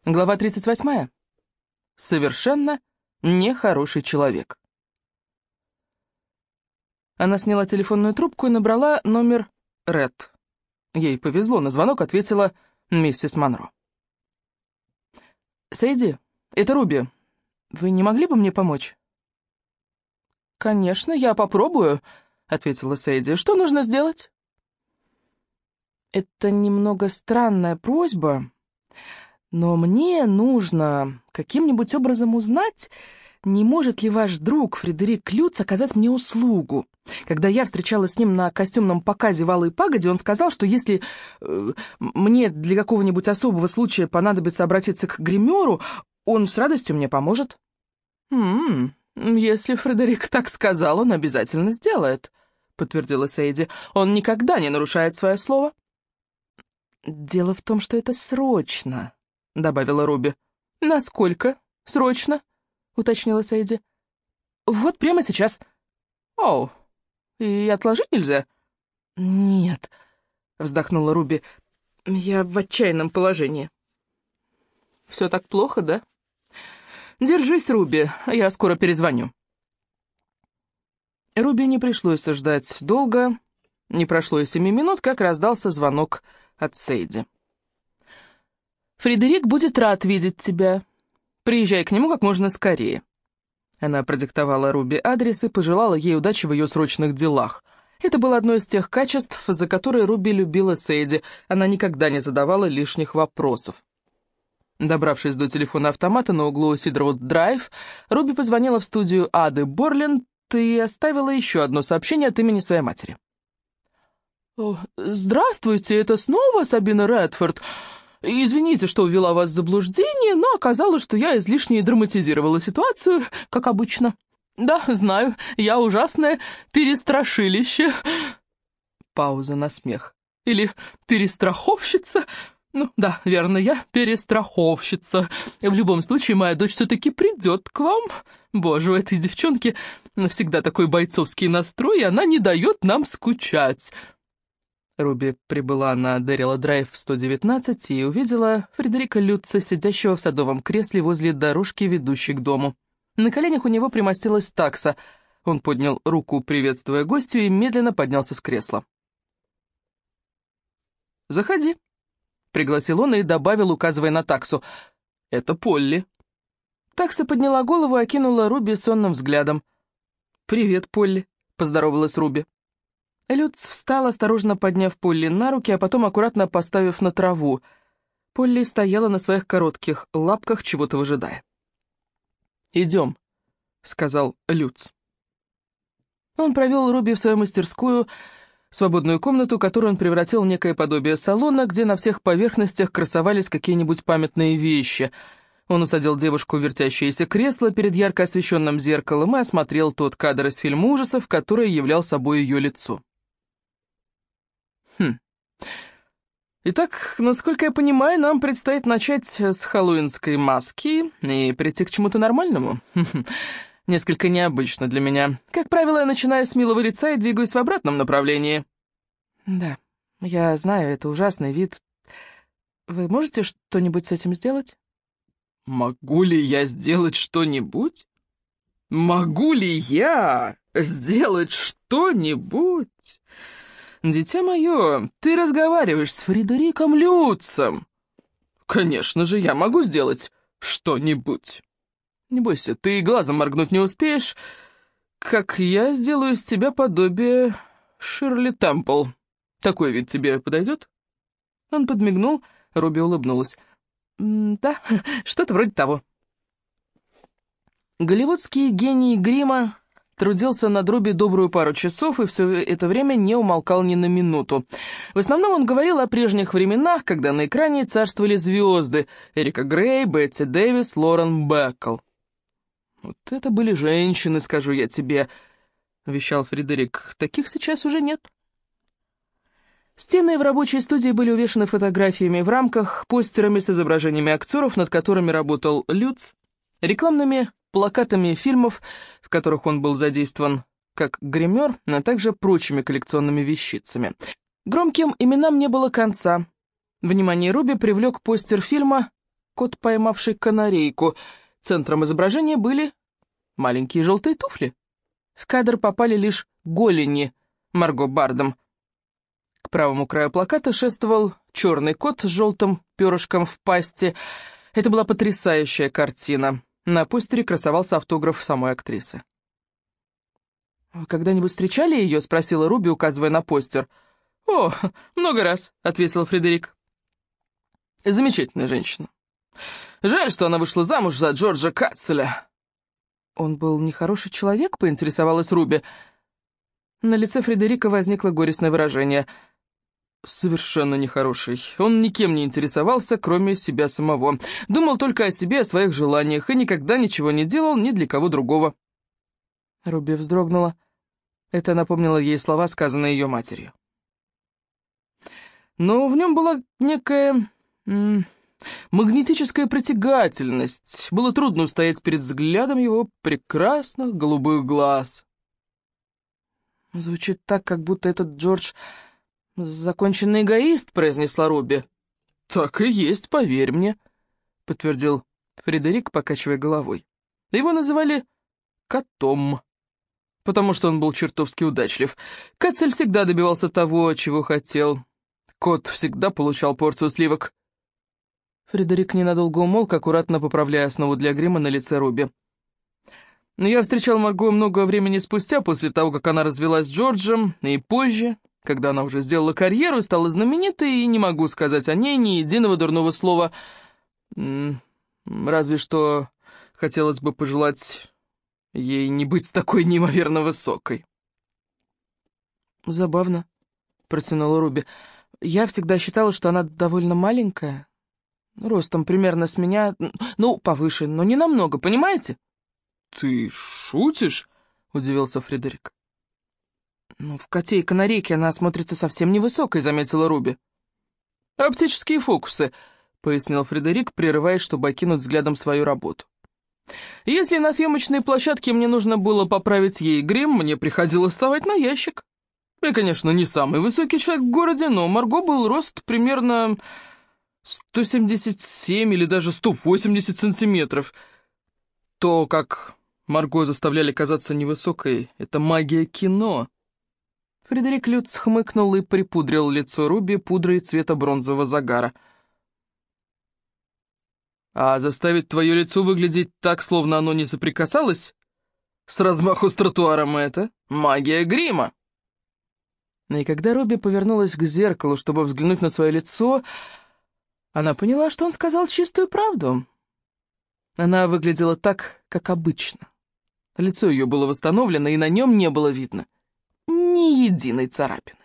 Глава 38. Совершенно нехороший человек. Она сняла телефонную трубку и набрала номер Ред. Ей повезло, на звонок ответила миссис Монро. «Сэйди, это Руби. Вы не могли бы мне помочь?» «Конечно, я попробую», — ответила Сэйди. «Что нужно сделать?» «Это немного странная просьба, но мне нужно каким-нибудь образом узнать, не может ли ваш друг Фредерик Люц оказать мне услугу. Когда я встречалась с ним на костюмном показе в Алой Пагоде, он сказал, что если мне для какого-нибудь особого случая понадобится обратиться к гримеру, он с радостью мне поможет». Если Фредерик так сказал, он обязательно сделает», — подтвердила Сейди. «Он никогда не нарушает свое слово». «Дело в том, что это срочно», — добавила Руби. «Насколько срочно?» — уточнила Сейди. «Вот прямо сейчас». «Оу, и отложить нельзя?» «Нет», — вздохнула Руби, — «я в отчаянном положении». «Все так плохо, да?» «Держись, Руби, я скоро перезвоню». Руби не пришлось ждать долго, не прошло и 7 минут, как раздался звонок от Сейди. «Фредерик будет рад видеть тебя. Приезжай к нему как можно скорее». Она продиктовала Руби адрес и пожелала ей удачи в ее срочных делах. Это было одно из тех качеств, за которые Руби любила Сейди. Она никогда не задавала лишних вопросов. Добравшись до телефона-автомата на углу Сидервуд-драйв, Руби позвонила в студию Ады Борленд и оставила еще одно сообщение от имени своей матери. «Здравствуйте, это снова Сабина Редфорд. Извините, что ввела вас в заблуждение, но оказалось, что я излишне драматизировала ситуацию, как обычно. Да, знаю, я ужасное перестрашилище». Пауза на смех. «Или перестраховщица?» «Ну, да, верно, я перестраховщица. В любом случае, моя дочь все-таки придет к вам. Боже, у этой девчонки всегда такой бойцовский настрой, и она не дает нам скучать». Руби прибыла на Дэрила-драйв в 119 и увидела Фредерика Люца, сидящего в садовом кресле возле дорожки, ведущей к дому. На коленях у него примостилась такса. Он поднял руку, приветствуя гостью, и медленно поднялся с кресла. «Заходи», — пригласил он и добавил, указывая на таксу. «Это Полли». Такса подняла голову и окинула Руби сонным взглядом. «Привет, Полли», — поздоровалась Руби. Люц встал, осторожно подняв Полли на руки, а потом аккуратно поставив на траву. Полли стояла на своих коротких лапках, чего-то выжидая. «Идем», — сказал Люц. Он провел Руби в свою мастерскую, свободную комнату, которую он превратил в некое подобие салона, где на всех поверхностях красовались какие-нибудь памятные вещи. Он усадил девушку в вертящееся кресло перед ярко освещенным зеркалом и осмотрел тот кадр из фильма ужасов, который являл собой ее лицо. Итак, насколько я понимаю, нам предстоит начать с хэллоуинской маски и прийти к чему-то нормальному. Несколько необычно для меня. Как правило, я начинаю с милого лица и двигаюсь в обратном направлении. Да, я знаю, это ужасный вид. Вы можете что-нибудь с этим сделать? Могу ли я сделать что-нибудь? Могу ли я сделать что-нибудь? «Дитя мое, ты разговариваешь с Фредериком Люцем. Конечно же, я могу сделать что-нибудь. Не бойся, ты глазом моргнуть не успеешь, как я сделаю из тебя подобие Ширли Темпл. Такой вид тебе подойдет?» Он подмигнул, Руби улыбнулась. «Да, что-то вроде того». Голливудский гений грима трудился над Руби добрую пару часов и все это время не умолкал ни на минуту. В основном он говорил о прежних временах, когда на экране царствовали звезды: Эрика Грей, Бетти Дэвис, Лорен Бэкл. «Вот это были женщины, скажу я тебе», — вещал Фредерик. «Таких сейчас уже нет». Стены в рабочей студии были увешаны фотографиями в рамках, постерами с изображениями актеров, над которыми работал Люц, рекламными плакатами фильмов, в которых он был задействован как гример, а также прочими коллекционными вещицами. Громким именам не было конца. Внимание Руби привлек постер фильма кот, поймавший канарейку. Центром изображения были маленькие желтые туфли. В кадр попали лишь голени Марго Бардом. К правому краю плаката шествовал черный кот с желтым перышком в пасти. Это была потрясающая картина. На постере красовался автограф самой актрисы. «Вы когда-нибудь встречали ее?» — спросила Руби, указывая на постер. «О, много раз», — ответил Фредерик. «Замечательная женщина. Жаль, что она вышла замуж за Джорджа Катцеля». «Он был нехороший человек?» — поинтересовалась Руби. На лице Фредерика возникло горестное выражение. «Совершенно нехороший. Он никем не интересовался, кроме себя самого. Думал только о себе, о своих желаниях, и никогда ничего не делал ни для кого другого». Руби вздрогнула. Это напомнило ей слова, сказанные ее матерью. Но в нем была некая магнетическая притягательность. Было трудно устоять перед взглядом его прекрасных голубых глаз. «Звучит так, как будто этот Джордж законченный эгоист», — произнесла Руби. «Так и есть, поверь мне», — подтвердил Фредерик, покачивая головой. Его называли котом, потому что он был чертовски удачлив. Катцель всегда добивался того, чего хотел. Кот всегда получал порцию сливок. Фредерик ненадолго умолк, аккуратно поправляя основу для грима на лице Руби. Но я встречал Марго много времени спустя, после того, как она развелась с Джорджем, и позже, когда она уже сделала карьеру и стала знаменитой, и не могу сказать о ней ни единого дурного слова. Разве что хотелось бы пожелать ей не быть такой неимоверно высокой. «Забавно», — протянула Руби. «Я всегда считала, что она довольно маленькая. Ростом примерно с меня, ну, повыше, но не намного, понимаете?» «Ты шутишь?» — удивился Фредерик. «Ну, в коте и канарейке она смотрится совсем невысокой», — заметила Руби. «Оптические фокусы», — пояснил Фредерик, прерываясь, чтобы окинуть взглядом свою работу. «Если на съемочной площадке мне нужно было поправить ей грим, мне приходилось вставать на ящик. Я, конечно, не самый высокий человек в городе, но Марго был рост примерно 177 или даже 180 сантиметров. То, как Марго заставляли казаться невысокой, это магия кино». Фредерик Люц хмыкнул и припудрил лицо Руби пудрой цвета бронзового загара. «А заставить твое лицо выглядеть так, словно оно не соприкасалось с размаху с тротуаром, это магия грима». И когда Руби повернулась к зеркалу, чтобы взглянуть на свое лицо, она поняла, что он сказал чистую правду. Она выглядела так, как обычно. Лицо ее было восстановлено, и на нем не было видно ни единой царапины.